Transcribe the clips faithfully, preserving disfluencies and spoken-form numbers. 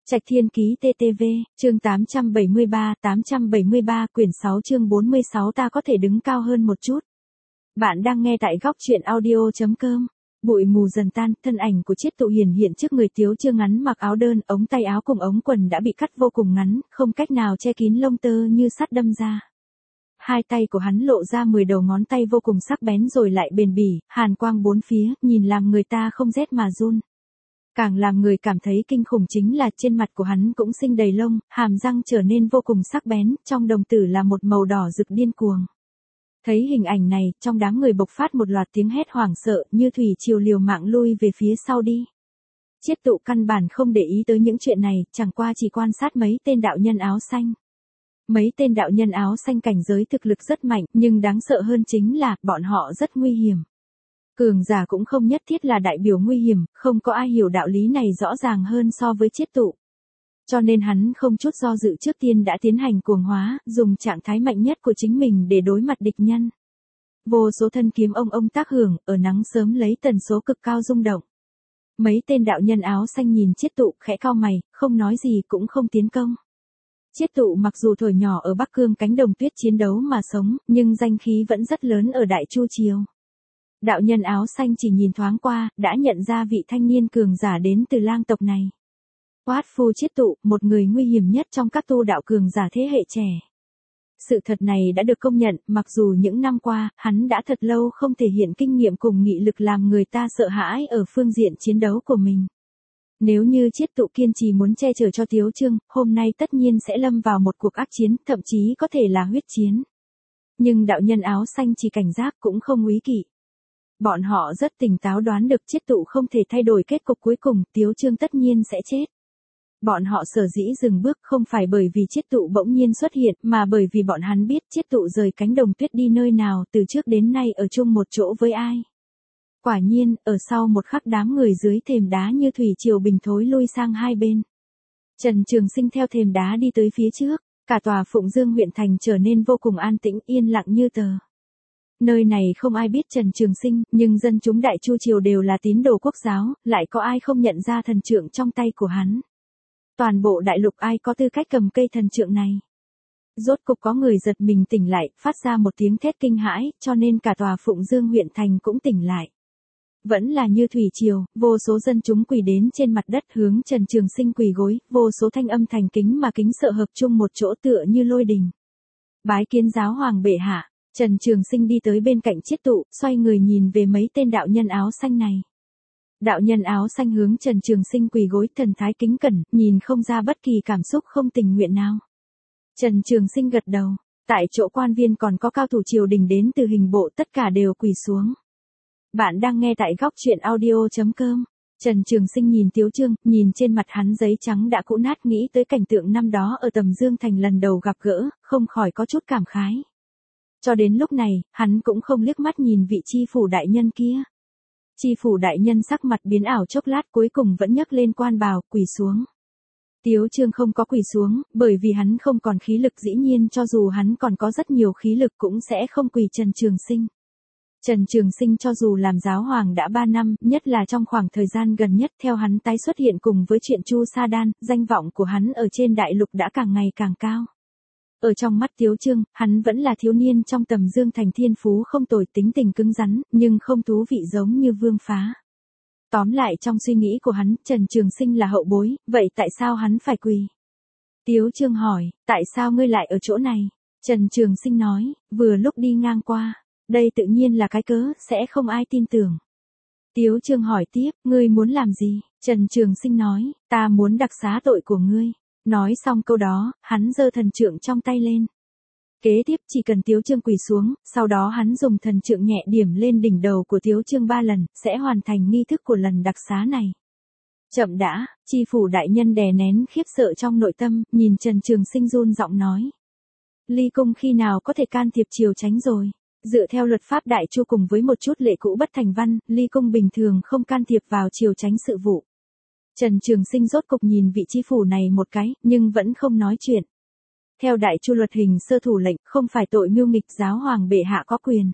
Trạch Thiên Ký tê tê vê, chương tám trăm bảy mươi ba, tám trăm bảy mươi ba quyển sáu chương bốn mươi sáu ta có thể đứng cao hơn một chút. Bạn đang nghe tại góc truyện audio.com. Bụi mù dần tan, thân ảnh của Chiết Tụ hiển hiện trước người Tiếu Chương ngắn mặc áo đơn, ống tay áo cùng ống quần đã bị cắt vô cùng ngắn, không cách nào che kín lông tơ như sắt đâm ra. Hai tay của hắn lộ ra mười đầu ngón tay vô cùng sắc bén rồi lại bền bỉ, hàn quang bốn phía, nhìn làm người ta không rét mà run. Càng làm người cảm thấy kinh khủng chính là trên mặt của hắn cũng sinh đầy lông, hàm răng trở nên vô cùng sắc bén, trong đồng tử là một màu đỏ rực điên cuồng. Thấy hình ảnh này, trong đám người bộc phát một loạt tiếng hét hoảng sợ, như thủy triều liều mạng lui về phía sau đi. Chiết Tụ căn bản không để ý tới những chuyện này, chẳng qua chỉ quan sát mấy tên đạo nhân áo xanh. Mấy tên đạo nhân áo xanh cảnh giới thực lực rất mạnh, nhưng đáng sợ hơn chính là, bọn họ rất nguy hiểm. Cường giả cũng không nhất thiết là đại biểu nguy hiểm, không có ai hiểu đạo lý này rõ ràng hơn so với Chiết Tụ. Cho nên hắn không chút do dự trước tiên đã tiến hành cuồng hóa, dùng trạng thái mạnh nhất của chính mình để đối mặt địch nhân. Vô số thân kiếm ông ông tác hưởng, ở nắng sớm lấy tần số cực cao rung động. Mấy tên đạo nhân áo xanh nhìn Chiết Tụ khẽ cau mày, không nói gì cũng không tiến công. Chiết Tụ mặc dù thổi nhỏ ở Bắc Cương cánh đồng tuyết chiến đấu mà sống, nhưng danh khí vẫn rất lớn ở Đại Chu Triều. Đạo nhân áo xanh chỉ nhìn thoáng qua, đã nhận ra vị thanh niên cường giả đến từ lang tộc này. Quát phu Chiết Tụ, một người nguy hiểm nhất trong các tu đạo cường giả thế hệ trẻ. Sự thật này đã được công nhận, mặc dù những năm qua, hắn đã thật lâu không thể hiện kinh nghiệm cùng nghị lực làm người ta sợ hãi ở phương diện chiến đấu của mình. Nếu như Chiết Tụ kiên trì muốn che chở cho Tiếu Chương, hôm nay tất nhiên sẽ lâm vào một cuộc ác chiến, thậm chí có thể là huyết chiến. Nhưng đạo nhân áo xanh chỉ cảnh giác cũng không úy kỵ. Bọn họ rất tỉnh táo đoán được Chiết Tụ không thể thay đổi kết cục cuối cùng, Tiếu Chương tất nhiên sẽ chết. Bọn họ sở dĩ dừng bước không phải bởi vì Chiết Tụ bỗng nhiên xuất hiện, mà bởi vì bọn hắn biết Chiết Tụ rời cánh đồng tuyết đi nơi nào, từ trước đến nay ở chung một chỗ với ai. Quả nhiên, ở sau một khắc đám người dưới thềm đá như thủy triều bình thối lui sang hai bên. Trần Trường Sinh theo thềm đá đi tới phía trước, cả tòa Phụng Dương huyện thành trở nên vô cùng an tĩnh, yên lặng như tờ. Nơi này không ai biết Trần Trường Sinh, nhưng dân chúng Đại Chu Triều đều là tín đồ quốc giáo, lại có ai không nhận ra thần trượng trong tay của hắn. Toàn bộ đại lục ai có tư cách cầm cây thần trượng này. Rốt cục có người giật mình tỉnh lại, phát ra một tiếng thét kinh hãi, cho nên cả tòa Phụng Dương huyện thành cũng tỉnh lại. Vẫn là như thủy triều, vô số dân chúng quỳ đến trên mặt đất hướng Trần Trường Sinh quỳ gối, vô số thanh âm thành kính mà kính sợ hợp chung một chỗ tựa như lôi đình. Bái kiến giáo hoàng bệ hạ. Trần Trường Sinh đi tới bên cạnh Chiết Tụ, xoay người nhìn về mấy tên đạo nhân áo xanh này. Đạo nhân áo xanh hướng Trần Trường Sinh quỳ gối, thần thái kính cẩn, nhìn không ra bất kỳ cảm xúc không tình nguyện nào. Trần Trường Sinh gật đầu, tại chỗ quan viên còn có cao thủ triều đình đến từ hình bộ, tất cả đều quỳ xuống. Bạn đang nghe tại góc truyện audio.com. Trần Trường Sinh nhìn Tiếu Chương, nhìn trên mặt hắn giấy trắng đã cũ nát, nghĩ tới cảnh tượng năm đó ở Tầm Dương Thành lần đầu gặp gỡ, không khỏi có chút cảm khái. Cho đến lúc này, hắn cũng không liếc mắt nhìn vị chi phủ đại nhân kia. Chi phủ đại nhân sắc mặt biến ảo chốc lát, cuối cùng vẫn nhấc lên quan bào, quỳ xuống. Tiếu Chương không có quỳ xuống, bởi vì hắn không còn khí lực, dĩ nhiên cho dù hắn còn có rất nhiều khí lực cũng sẽ không quỳ Trần Trường Sinh. Trần Trường Sinh cho dù làm giáo hoàng đã ba năm, nhất là trong khoảng thời gian gần nhất theo hắn tái xuất hiện cùng với chuyện Chu Sa Đan, danh vọng của hắn ở trên đại lục đã càng ngày càng cao. Ở trong mắt Tiếu Chương, hắn vẫn là thiếu niên trong Tầm Dương Thành, thiên phú không tồi, tính tình cứng rắn, nhưng không thú vị giống như Vương Phá. Tóm lại trong suy nghĩ của hắn, Trần Trường Sinh là hậu bối, vậy tại sao hắn phải quỳ? Tiếu Chương hỏi, tại sao ngươi lại ở chỗ này? Trần Trường Sinh nói, vừa lúc đi ngang qua. Đây tự nhiên là cái cớ, sẽ không ai tin tưởng. Tiếu Chương hỏi tiếp, ngươi muốn làm gì? Trần Trường Sinh nói, ta muốn đặc xá tội của ngươi. Nói xong câu đó, hắn giơ thần trượng trong tay lên. Kế tiếp chỉ cần Tiếu Chương quỳ xuống, sau đó hắn dùng thần trượng nhẹ điểm lên đỉnh đầu của Tiếu Chương ba lần, sẽ hoàn thành nghi thức của lần đặc xá này. Chậm đã, chi phủ đại nhân đè nén khiếp sợ trong nội tâm, nhìn Trần Trường Sinh run giọng nói. Ly Cung khi nào có thể can thiệp triều chánh rồi? Dựa theo luật pháp Đại Chu cùng với một chút lệ cũ bất thành văn, Ly Cung bình thường không can thiệp vào triều chánh sự vụ. Trần Trường Sinh rốt cục nhìn vị chi phủ này một cái, nhưng vẫn không nói chuyện. Theo Đại Chu luật hình sơ thủ lệnh, không phải tội mưu nghịch, giáo hoàng bệ hạ có quyền.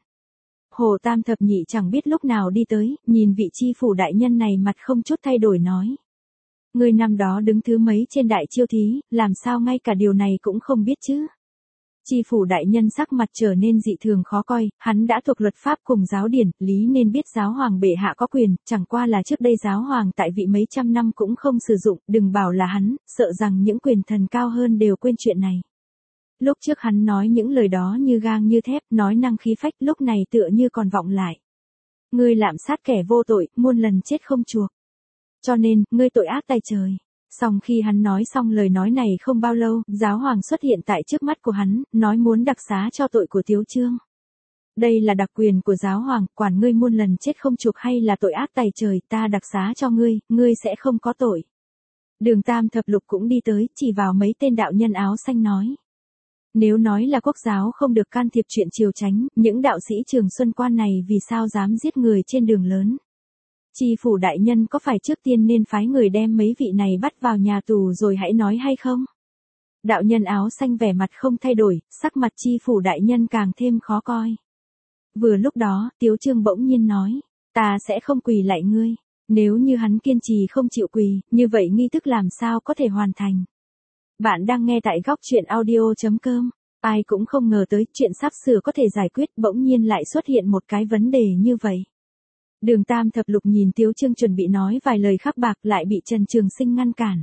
Hồ Tam Thập Nhị chẳng biết lúc nào đi tới, nhìn vị chi phủ đại nhân này mặt không chút thay đổi nói. Ngươi năm đó đứng thứ mấy trên đại chiêu thí, làm sao ngay cả điều này cũng không biết chứ? Tri phủ đại nhân sắc mặt trở nên dị thường khó coi, hắn đã thuộc luật pháp cùng giáo điển, lý nên biết giáo hoàng bệ hạ có quyền, chẳng qua là trước đây giáo hoàng tại vị mấy trăm năm cũng không sử dụng, đừng bảo là hắn, sợ rằng những quyền thần cao hơn đều quên chuyện này. Lúc trước hắn nói những lời đó như gang như thép, nói năng khí phách, lúc này tựa như còn vọng lại. Ngươi lạm sát kẻ vô tội, muôn lần chết không chuộc. Cho nên, ngươi tội ác tay trời. Xong khi hắn nói xong lời nói này không bao lâu, giáo hoàng xuất hiện tại trước mắt của hắn, nói muốn đặc xá cho tội của Tiếu Chương. Đây là đặc quyền của giáo hoàng, quản ngươi muôn lần chết không chuộc hay là tội ác tày trời, ta đặc xá cho ngươi, ngươi sẽ không có tội. Đường Tam Thập Lục cũng đi tới, chỉ vào mấy tên đạo nhân áo xanh nói. Nếu nói là quốc giáo không được can thiệp chuyện triều chánh, những đạo sĩ Trường Xuân Quan này vì sao dám giết người trên đường lớn? Tri phủ đại nhân có phải trước tiên nên phái người đem mấy vị này bắt vào nhà tù rồi hãy nói hay không? Đạo nhân áo xanh vẻ mặt không thay đổi, sắc mặt tri phủ đại nhân càng thêm khó coi. Vừa lúc đó, Tiếu Chương bỗng nhiên nói, ta sẽ không quỳ lạy ngươi. Nếu như hắn kiên trì không chịu quỳ, như vậy nghi thức làm sao có thể hoàn thành? Bạn đang nghe tại góc truyện audio chấm com. Ai cũng không ngờ tới chuyện sắp sửa có thể giải quyết, bỗng nhiên lại xuất hiện một cái vấn đề như vậy. Đường Tam Thập Lục nhìn Tiếu Chương chuẩn bị nói vài lời khắc bạc lại bị Trần Trường Sinh ngăn cản.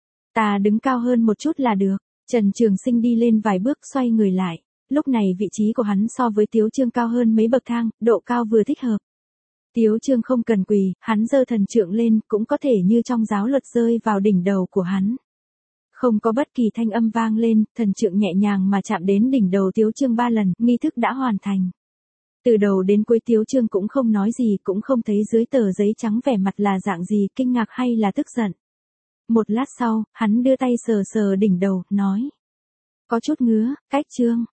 Ta đứng cao hơn một chút là được. Trần Trường Sinh đi lên vài bước xoay người lại. Lúc này vị trí của hắn so với Tiếu Chương cao hơn mấy bậc thang, độ cao vừa thích hợp. Tiếu Chương không cần quỳ, hắn giơ thần trượng lên, cũng có thể như trong giáo luật rơi vào đỉnh đầu của hắn. Không có bất kỳ thanh âm vang lên, thần trượng nhẹ nhàng mà chạm đến đỉnh đầu Tiếu Chương ba lần, nghi thức đã hoàn thành. Từ đầu đến cuối Tiếu Chương cũng không nói gì, cũng không thấy dưới tờ giấy trắng vẻ mặt là dạng gì, kinh ngạc hay là tức giận. Một lát sau, hắn đưa tay sờ sờ đỉnh đầu, nói. Có chút ngứa, cách Chương,